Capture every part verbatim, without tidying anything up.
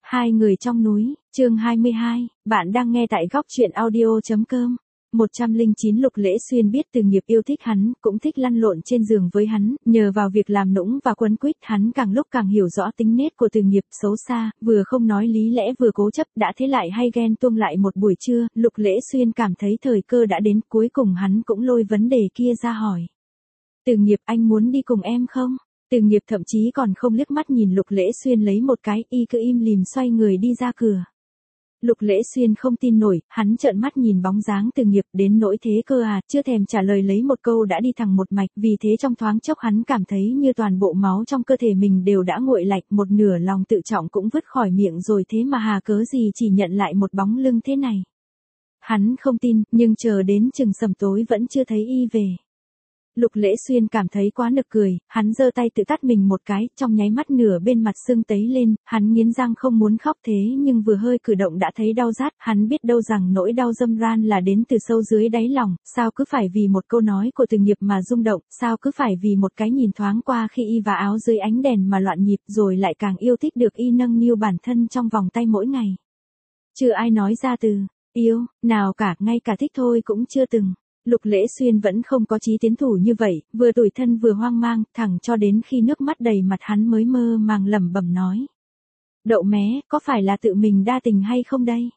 Hai người trong núi, chương hai mươi hai, bạn đang nghe tại góc truyện audio chấm com. một trăm lẻ chín Lục Lễ Xuyên biết Từ Nghiệp yêu thích hắn, cũng thích lăn lộn trên giường với hắn, nhờ vào việc làm nũng và quấn quýt, hắn càng lúc càng hiểu rõ tính nết của Từ Nghiệp xấu xa, vừa không nói lý lẽ vừa cố chấp, đã thế lại hay ghen tuông lại một buổi trưa, Lục Lễ Xuyên cảm thấy thời cơ đã đến, cuối cùng hắn cũng lôi vấn đề kia ra hỏi. Từ Nghiệp, anh muốn đi cùng em không? Từ Nghiệp thậm chí còn không liếc mắt nhìn Lục Lễ Xuyên lấy một cái, y cứ im lìm xoay người đi ra cửa. Lục Lễ Xuyên không tin nổi, hắn trợn mắt nhìn bóng dáng Từ Nghiệp, đến nỗi thế cơ à, chưa thèm trả lời lấy một câu đã đi thẳng một mạch, vì thế trong thoáng chốc hắn cảm thấy như toàn bộ máu trong cơ thể mình đều đã nguội lạnh, một nửa lòng tự trọng cũng vứt khỏi miệng rồi, thế mà hà cớ gì chỉ nhận lại một bóng lưng thế này. Hắn không tin, nhưng chờ đến chừng sầm tối vẫn chưa thấy y về. Lục Lễ Xuyên cảm thấy quá nực cười, hắn giơ tay tự tát mình một cái, trong nháy mắt nửa bên mặt sưng tấy lên, hắn nghiến răng không muốn khóc thế nhưng vừa hơi cử động đã thấy đau rát, hắn biết đâu rằng nỗi đau dâm ran là đến từ sâu dưới đáy lòng, sao cứ phải vì một câu nói của Từ Nghiệp mà rung động, sao cứ phải vì một cái nhìn thoáng qua khi y và áo dưới ánh đèn mà loạn nhịp, rồi lại càng yêu thích được y nâng niu bản thân trong vòng tay mỗi ngày. Chưa ai nói ra từ yêu nào cả, ngay cả thích thôi cũng chưa từng. Lục Lễ Xuyên vẫn không có chí tiến thủ như vậy, vừa tủi thân vừa hoang mang, thẳng cho đến khi nước mắt đầy mặt hắn mới mơ màng lẩm bẩm nói. Đậu mé, có phải là tự mình đa tình hay không đây?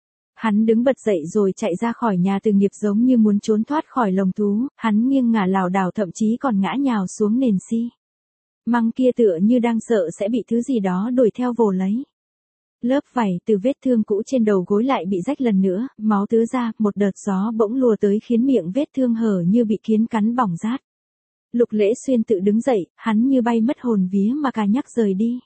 Hắn đứng bật dậy rồi chạy ra khỏi nhà Từ Nghiệp giống như muốn trốn thoát khỏi lồng thú, hắn nghiêng ngả lảo đảo thậm chí còn ngã nhào xuống nền xi măng kia tựa như đang sợ sẽ bị thứ gì đó đuổi theo vồ lấy. Lớp vảy từ vết thương cũ trên đầu gối lại bị rách lần nữa, máu tứa ra, một đợt gió bỗng lùa tới khiến miệng vết thương hở như bị kiến cắn bỏng rát. Lục Lễ Xuyên tự đứng dậy, hắn như bay mất hồn vía mà cả nhắc rời đi.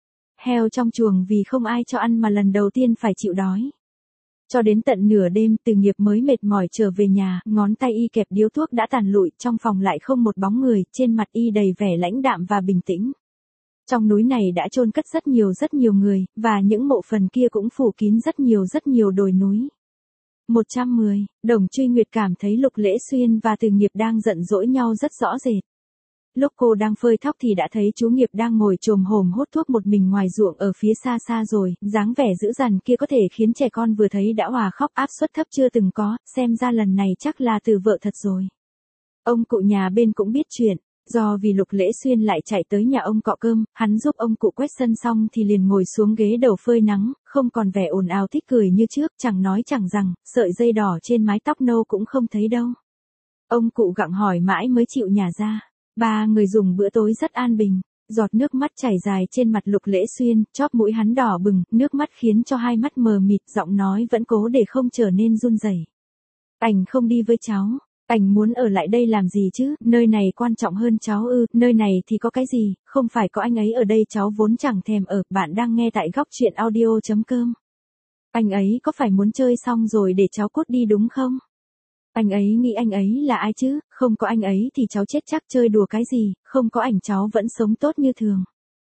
Heo trong chuồng vì không ai cho ăn mà lần đầu tiên phải chịu đói. Cho đến tận nửa đêm Từ Nghiệp mới mệt mỏi trở về nhà, ngón tay y kẹp điếu thuốc đã tàn lụi, trong phòng lại không một bóng người, trên mặt y đầy vẻ lãnh đạm và bình tĩnh. Trong núi này đã chôn cất rất nhiều rất nhiều người, và những mộ phần kia cũng phủ kín rất nhiều rất nhiều đồi núi. một trăm mười, Đồng Truy Nguyệt cảm thấy Lục Lễ Xuyên và Từ Nghiệp đang giận dỗi nhau rất rõ rệt. Lúc cô đang phơi thóc thì đã thấy chú Nghiệp đang ngồi chồm hổm hút thuốc một mình ngoài ruộng ở phía xa xa rồi, dáng vẻ dữ dằn kia có thể khiến trẻ con vừa thấy đã òa khóc, áp suất thấp chưa từng có, xem ra lần này chắc là từ vợ thật rồi. Ông cụ nhà bên cũng biết chuyện. Do vì Lục Lễ Xuyên lại chạy tới nhà ông cọ cơm, hắn giúp ông cụ quét sân xong thì liền ngồi xuống ghế đầu phơi nắng, không còn vẻ ồn ào thích cười như trước, chẳng nói chẳng rằng, sợi dây đỏ trên mái tóc nâu cũng không thấy đâu. Ông cụ gặng hỏi mãi mới chịu nhả ra. Ba người dùng bữa tối rất an bình, giọt nước mắt chảy dài trên mặt Lục Lễ Xuyên, chóp mũi hắn đỏ bừng, nước mắt khiến cho hai mắt mờ mịt, giọng nói vẫn cố để không trở nên run rẩy. Anh không đi với cháu. Anh muốn ở lại đây làm gì chứ, nơi này quan trọng hơn cháu ư, nơi này thì có cái gì, không phải có anh ấy ở đây cháu vốn chẳng thèm ở, bạn đang nghe tại góc truyện audio chấm com. Anh ấy có phải muốn chơi xong rồi để cháu cút đi đúng không? Anh ấy nghĩ anh ấy là ai chứ, không có anh ấy thì cháu chết chắc, chơi đùa cái gì, không có ảnh cháu vẫn sống tốt như thường.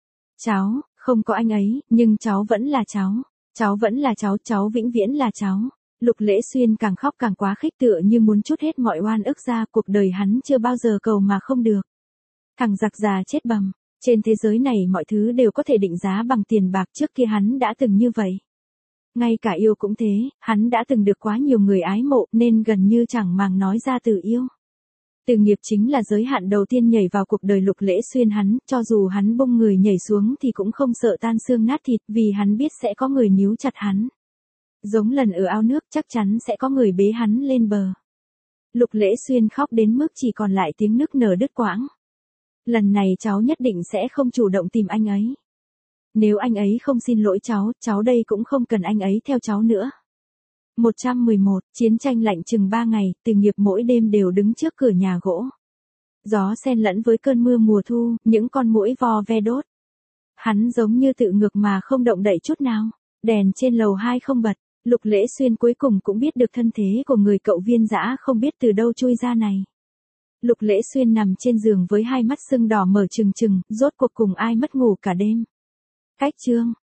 Cháu, không có anh ấy, nhưng cháu vẫn là cháu, cháu vẫn là cháu, cháu vĩnh viễn là cháu. Lục Lễ Xuyên càng khóc càng quá khích tựa như muốn trút hết mọi oan ức ra, cuộc đời hắn chưa bao giờ cầu mà không được. Thằng giặc già chết bầm, trên thế giới này mọi thứ đều có thể định giá bằng tiền bạc, trước kia hắn đã từng như vậy. Ngay cả yêu cũng thế, hắn đã từng được quá nhiều người ái mộ nên gần như chẳng màng nói ra từ yêu. Từ Nghiệp chính là giới hạn đầu tiên nhảy vào cuộc đời Lục Lễ Xuyên hắn, cho dù hắn bung người nhảy xuống thì cũng không sợ tan xương nát thịt, vì hắn biết sẽ có người níu chặt hắn. Giống lần ở ao nước chắc chắn sẽ có người bế hắn lên bờ. Lục Lễ Xuyên khóc đến mức chỉ còn lại tiếng nức nở đứt quãng. Lần này cháu nhất định sẽ không chủ động tìm anh ấy. Nếu anh ấy không xin lỗi cháu, cháu đây cũng không cần anh ấy theo cháu nữa. một trăm mười một, chiến tranh lạnh chừng ba ngày, Từ Nghiệp mỗi đêm đều đứng trước cửa nhà gỗ. Gió xen lẫn với cơn mưa mùa thu, những con muỗi vo ve đốt. Hắn giống như tự ngược mà không động đậy chút nào. Đèn trên lầu hai không bật. Lục Lễ Xuyên cuối cùng cũng biết được thân thế của người cậu viên dã không biết từ đâu chui ra này. Lục Lễ Xuyên nằm trên giường với hai mắt sưng đỏ mở trừng trừng, rốt cuộc cùng ai mất ngủ cả đêm. Cách chương,